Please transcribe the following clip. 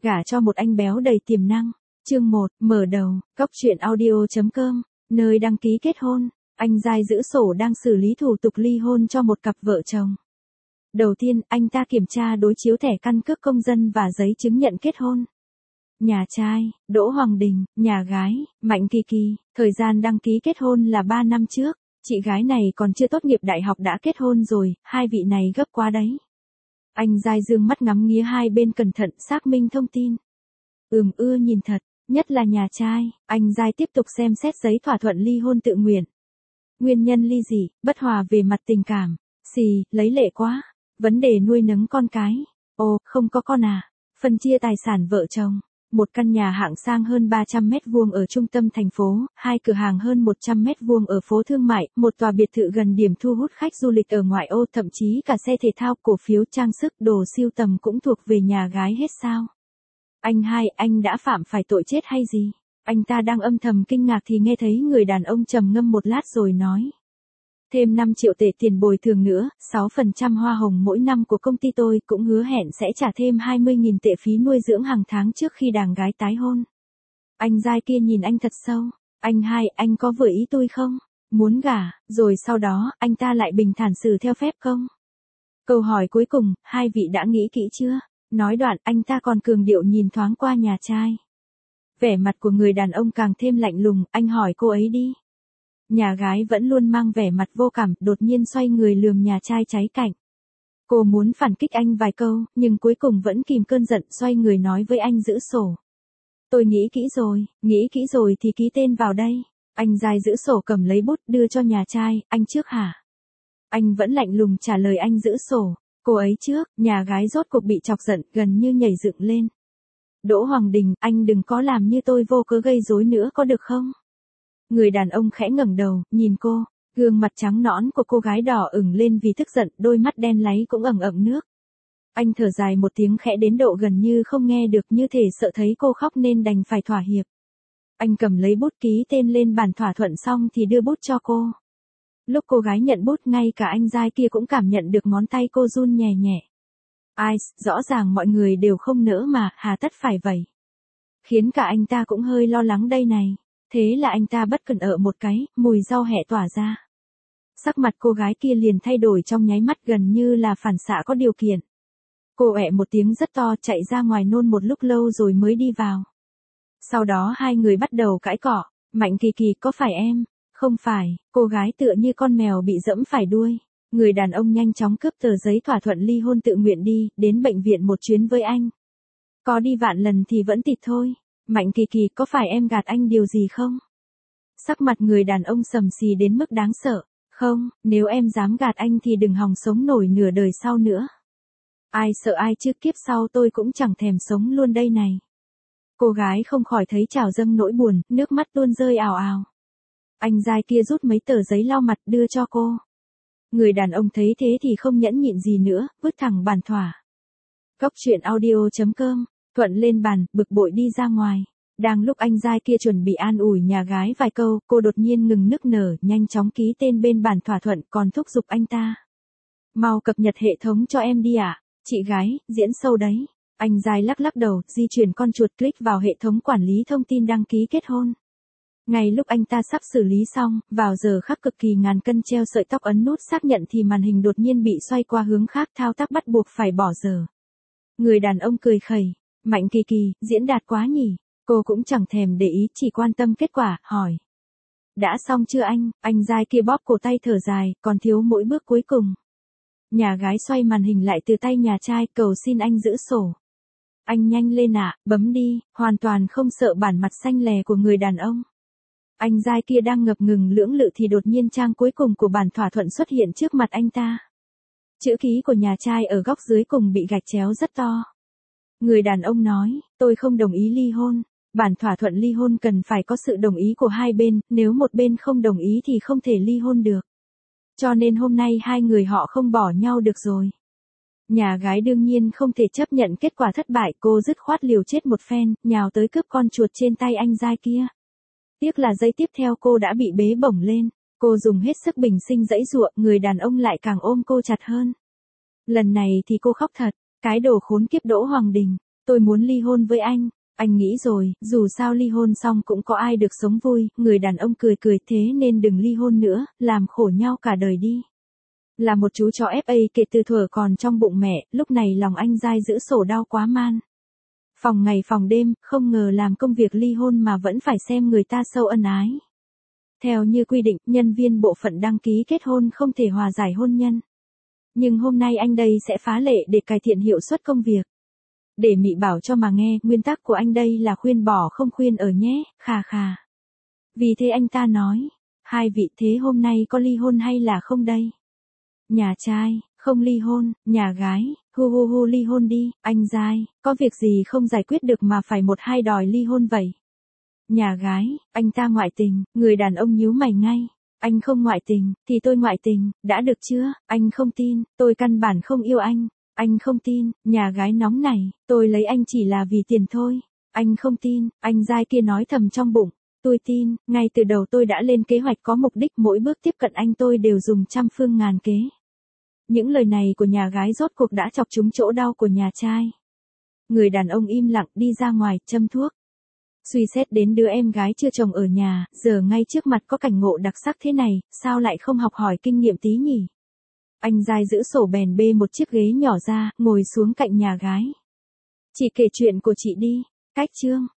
Gả cho một anh béo đầy tiềm năng. Chương 1, mở đầu, Cóc truyện audio.com, nơi đăng ký kết hôn. Anh giai giữ sổ đang xử lý thủ tục ly hôn cho một cặp vợ chồng. Đầu tiên, anh ta kiểm tra đối chiếu thẻ căn cước công dân và giấy chứng nhận kết hôn. Nhà trai, Đỗ Hoàng Đình, nhà gái, Mạnh Kỳ Kỳ, thời gian đăng ký kết hôn là 3 năm trước. Chị gái này còn chưa tốt nghiệp đại học đã kết hôn rồi, hai vị này gấp quá đấy. Anh giai dương mắt ngắm nghía hai bên cẩn thận xác minh thông tin. Ưa nhìn thật, nhất là nhà trai. Anh giai tiếp tục xem xét giấy thỏa thuận ly hôn tự nguyện. Nguyên nhân ly dị, bất hòa về mặt tình cảm. Lấy lệ quá. Vấn đề nuôi nấng con cái. Ồ, không có con à. Phân chia tài sản vợ chồng. Một căn nhà hạng sang hơn 300 mét vuông ở trung tâm thành phố, hai cửa hàng hơn 100 mét vuông ở phố thương mại, một tòa biệt thự gần điểm thu hút khách du lịch ở ngoại ô, thậm chí cả xe thể thao, cổ phiếu, trang sức, đồ sưu tầm cũng thuộc về nhà gái hết sao? Anh đã phạm phải tội chết hay gì? Anh ta đang âm thầm kinh ngạc thì nghe thấy người đàn ông trầm ngâm một lát rồi nói. Thêm 5 triệu tệ tiền bồi thường nữa, 6% hoa hồng mỗi năm của công ty tôi, cũng hứa hẹn sẽ trả thêm 20.000 tệ phí nuôi dưỡng hàng tháng trước khi đàn gái tái hôn. Anh giai kia nhìn anh thật sâu. Anh có vừa ý tôi không? Muốn gả, rồi sau đó, anh ta lại bình thản xử theo phép không? Câu hỏi cuối cùng, hai vị đã nghĩ kỹ chưa? Nói đoạn, anh ta còn cường điệu nhìn thoáng qua nhà trai. Vẻ mặt của người đàn ông càng thêm lạnh lùng, anh hỏi cô ấy đi. Nhà gái vẫn luôn mang vẻ mặt vô cảm, đột nhiên xoay người lườm nhà trai cháy cạnh. Cô muốn phản kích anh vài câu, nhưng cuối cùng vẫn kìm cơn giận, xoay người nói với anh giữ sổ. Tôi nghĩ kỹ rồi thì ký tên vào đây. Anh giai giữ sổ cầm lấy bút đưa cho nhà trai, anh trước hả? Anh vẫn lạnh lùng trả lời anh giữ sổ. Cô ấy trước, nhà gái rốt cuộc bị chọc giận, gần như nhảy dựng lên. Đỗ Hoàng Đình, anh đừng có làm như tôi vô cớ gây rối nữa có được không? Người đàn ông khẽ ngẩng đầu, nhìn cô, gương mặt trắng nõn của cô gái đỏ ửng lên vì tức giận, đôi mắt đen láy cũng ẩn ẩn nước. Anh thở dài một tiếng khẽ đến độ gần như không nghe được, như thể sợ thấy cô khóc nên đành phải thỏa hiệp. Anh cầm lấy bút ký tên lên bản thỏa thuận xong thì đưa bút cho cô. Lúc cô gái nhận bút, ngay cả anh giai kia cũng cảm nhận được ngón tay cô run nhẹ nhẹ. Rõ ràng mọi người đều không nỡ mà, hà tất phải vậy. Khiến cả anh ta cũng hơi lo lắng đây này. Thế là anh ta bất cẩn một cái, mùi rau hẹ tỏa ra. Sắc mặt cô gái kia liền thay đổi trong nháy mắt, gần như là phản xạ có điều kiện. Cô ẹ một tiếng rất to, chạy ra ngoài nôn một lúc lâu rồi mới đi vào. Sau đó hai người bắt đầu cãi cọ. Mạnh Kỳ Kỳ, có phải em? Không phải, cô gái tựa như con mèo bị dẫm phải đuôi. Người đàn ông nhanh chóng cướp tờ giấy thỏa thuận ly hôn tự nguyện đi, đến bệnh viện một chuyến với anh. Có đi vạn lần thì vẫn tịt thôi. Mạnh Kỳ Kỳ, có phải em gạt anh điều gì không? Sắc mặt người đàn ông sầm xì đến mức đáng sợ. Không, nếu em dám gạt anh thì đừng hòng sống nổi nửa đời sau nữa. Ai sợ ai chứ, kiếp sau tôi cũng chẳng thèm sống luôn đây này. Cô gái không khỏi thấy trào dâng nỗi buồn, nước mắt tuôn rơi ào ào. Anh giai kia rút mấy tờ giấy lau mặt đưa cho cô. Người đàn ông thấy thế thì không nhẫn nhịn gì nữa, vứt thẳng bản thỏa. Cóc truyện audio.com, thuận lên bàn, bực bội đi ra ngoài. Đang lúc anh giai kia chuẩn bị an ủi nhà gái vài câu, cô đột nhiên ngừng nức nở, nhanh chóng ký tên bên bản thỏa thuận, còn thúc giục anh ta. Mau cập nhật hệ thống cho em đi ạ. Chị gái, diễn sâu đấy. Anh giai lắc đầu, di chuyển con chuột click vào hệ thống quản lý thông tin đăng ký kết hôn. Ngay lúc anh ta sắp xử lý xong, vào giờ khắc cực kỳ ngàn cân treo sợi tóc ấn nút xác nhận thì màn hình đột nhiên bị xoay qua hướng khác, thao tác bắt buộc phải bỏ giờ. Người đàn ông cười khẩy. Mạnh Kỳ Kỳ, diễn đạt quá nhỉ. Cô cũng chẳng thèm để ý, chỉ quan tâm kết quả, hỏi. Đã xong chưa anh? Anh giai kia bóp cổ tay thở dài, còn thiếu mỗi bước cuối cùng. Nhà gái xoay màn hình lại từ tay nhà trai, cầu xin anh giữ sổ. Anh nhanh lên ạ, bấm đi, hoàn toàn không sợ bản mặt xanh lè của người đàn ông. Anh giai kia đang ngập ngừng lưỡng lự thì đột nhiên trang cuối cùng của bản thỏa thuận xuất hiện trước mặt anh ta. Chữ ký của nhà trai ở góc dưới cùng bị gạch chéo rất to. Người đàn ông nói, tôi không đồng ý ly hôn. Bản thỏa thuận ly hôn cần phải có sự đồng ý của hai bên, nếu một bên không đồng ý thì không thể ly hôn được. Cho nên hôm nay hai người họ không bỏ nhau được rồi. Nhà gái đương nhiên không thể chấp nhận kết quả thất bại, cô dứt khoát liều chết một phen, nhào tới cướp con chuột trên tay anh giai kia. Tiếc là giây tiếp theo cô đã bị bế bổng lên, cô dùng hết sức bình sinh giãy giụa, người đàn ông lại càng ôm cô chặt hơn. Lần này thì cô khóc thật, cái đồ khốn kiếp Đỗ Hoàng Đình. Tôi muốn ly hôn với anh. Anh nghĩ rồi, dù sao ly hôn xong cũng có ai được sống vui, người đàn ông cười cười thế nên đừng ly hôn nữa, làm khổ nhau cả đời đi. Là một chú chó FA kể từ thuở còn trong bụng mẹ, lúc này lòng anh dai giữ sổ đau quá man. Phòng ngày phòng đêm, không ngờ làm công việc ly hôn mà vẫn phải xem người ta sâu ân ái. Theo như quy định, nhân viên bộ phận đăng ký kết hôn không thể hòa giải hôn nhân. Nhưng hôm nay anh đây sẽ phá lệ để cải thiện hiệu suất công việc. Để Mị bảo cho mà nghe, nguyên tắc của anh đây là khuyên bỏ không khuyên ở nhé, khà khà. Vì thế anh ta nói, hai vị thế hôm nay có ly hôn hay là không đây? Nhà trai, không ly hôn, nhà gái, hu hu hu ly hôn đi, anh dai, có việc gì không giải quyết được mà phải một hai đòi ly hôn vậy? Nhà gái, anh ta ngoại tình, người đàn ông nhíu mày ngay. Anh không ngoại tình, thì tôi ngoại tình, đã được chưa? Anh không tin, tôi căn bản không yêu anh. Anh không tin, nhà gái nóng này, tôi lấy anh chỉ là vì tiền thôi. Anh không tin, anh dai kia nói thầm trong bụng. Tôi tin, ngay từ đầu tôi đã lên kế hoạch có mục đích mỗi bước tiếp cận anh tôi đều dùng trăm phương ngàn kế. Những lời này của nhà gái rốt cuộc đã chọc trúng chỗ đau của nhà trai. Người đàn ông im lặng đi ra ngoài, châm thuốc. Suy xét đến đứa em gái chưa chồng ở nhà, giờ ngay trước mặt có cảnh ngộ đặc sắc thế này, sao lại không học hỏi kinh nghiệm tí nhỉ? Anh dai giữ sổ bèn bê một chiếc ghế nhỏ ra, ngồi xuống cạnh nhà gái. Chị kể chuyện của chị đi. Cách chương.